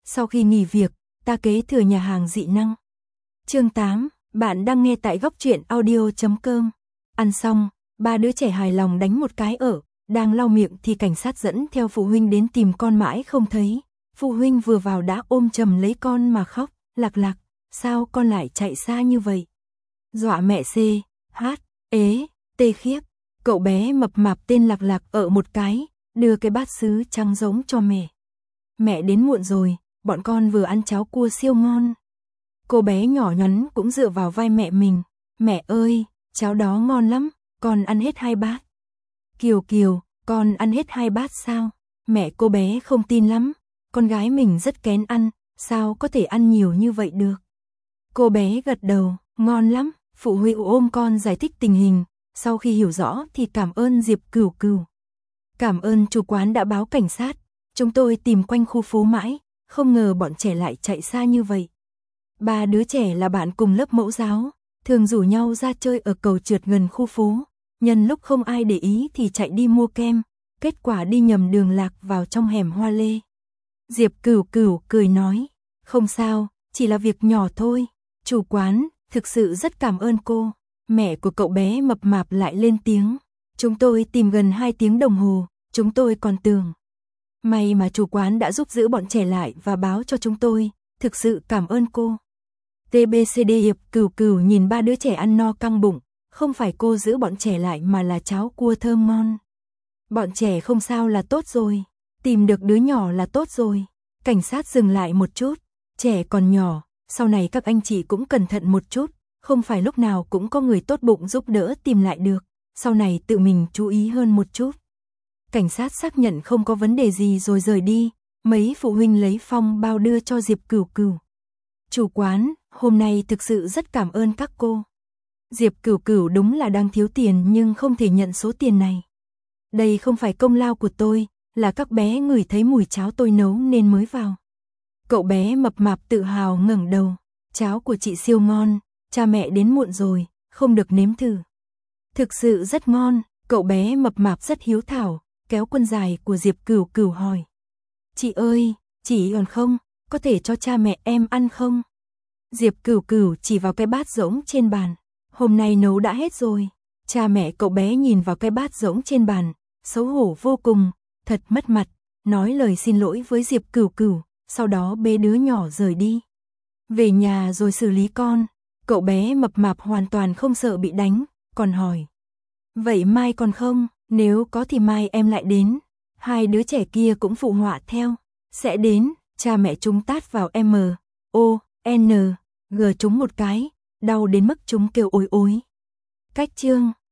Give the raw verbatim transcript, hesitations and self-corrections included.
Sau khi nghỉ việc, ta kế thừa nhà hàng dị năng. Chương tám, bạn đang nghe tại góc truyện audio chấm com. Ăn xong, ba đứa trẻ hài lòng đánh một cái ở, đang lau miệng thì cảnh sát dẫn theo phụ huynh đến tìm con mãi không thấy. Phụ huynh vừa vào đã ôm chầm lấy con mà khóc, Lạc Lạc, sao con lại chạy xa như vậy? Dọa mẹ C, H, ế, tê khiếp. Cậu bé mập mạp tên Lạc Lạc ở một cái, đưa cái bát sứ trắng giống cho mẹ. Mẹ đến muộn rồi, bọn con vừa ăn cháo cua siêu ngon. Cô bé nhỏ nhắn cũng dựa vào vai mẹ mình. Mẹ ơi, cháo đó ngon lắm, con ăn hết hai bát. Kiều Kiều, con ăn hết hai bát sao? Mẹ cô bé không tin lắm, con gái mình rất kén ăn, sao có thể ăn nhiều như vậy được? Cô bé gật đầu, ngon lắm. Phụ huynh ôm con giải thích tình hình, sau khi hiểu rõ thì cảm ơn Diệp Cửu Cửu. Cảm ơn chủ quán đã báo cảnh sát, chúng tôi tìm quanh khu phố mãi, không ngờ bọn trẻ lại chạy xa như vậy. Ba đứa trẻ là bạn cùng lớp mẫu giáo, thường rủ nhau ra chơi ở cầu trượt gần khu phố, nhân lúc không ai để ý thì chạy đi mua kem, kết quả đi nhầm đường lạc vào trong hẻm hoa lê. Diệp Cửu Cửu cười nói, không sao, chỉ là việc nhỏ thôi, chủ quán, thực sự rất cảm ơn cô. Mẹ của cậu bé mập mạp lại lên tiếng, chúng tôi tìm gần hai tiếng đồng hồ, chúng tôi còn tưởng. May mà chủ quán đã giúp giữ bọn trẻ lại và báo cho chúng tôi, thực sự cảm ơn cô. tê bê xê đê Diệp Cửu Cửu nhìn ba đứa trẻ ăn no căng bụng, không phải cô giữ bọn trẻ lại mà là cháo cua thơm ngon. Bọn trẻ không sao là tốt rồi, tìm được đứa nhỏ là tốt rồi. Cảnh sát dừng lại một chút, trẻ còn nhỏ, sau này các anh chị cũng cẩn thận một chút, không phải lúc nào cũng có người tốt bụng giúp đỡ tìm lại được, sau này tự mình chú ý hơn một chút. Cảnh sát xác nhận không có vấn đề gì rồi rời đi, mấy phụ huynh lấy phong bao đưa cho Diệp Cửu Cửu. Chủ quán, hôm nay thực sự rất cảm ơn các cô. Diệp Cửu Cửu đúng là đang thiếu tiền nhưng không thể nhận số tiền này. Đây không phải công lao của tôi, là các bé ngửi thấy mùi cháo tôi nấu nên mới vào. Cậu bé mập mạp tự hào ngẩng đầu, cháo của chị siêu ngon, cha mẹ đến muộn rồi, không được nếm thử. Thực sự rất ngon, cậu bé mập mạp rất hiếu thảo, kéo quần dài của Diệp Cửu Cửu hỏi. Chị ơi, chị còn không, có thể cho cha mẹ em ăn không? Diệp Cửu Cửu chỉ vào cái bát rỗng trên bàn, hôm nay nấu đã hết rồi. Cha mẹ cậu bé nhìn vào cái bát rỗng trên bàn, xấu hổ vô cùng, thật mất mặt, nói lời xin lỗi với Diệp Cửu Cửu, sau đó bế đứa nhỏ rời đi. Về nhà rồi xử lý con, cậu bé mập mạp hoàn toàn không sợ bị đánh, còn hỏi. Vậy mai còn không, nếu có thì mai em lại đến. Hai đứa trẻ kia cũng phụ họa theo, sẽ đến, cha mẹ chúng tát vào M, O, N, G chúng một cái, đau đến mức chúng kêu ối ối. Cách chương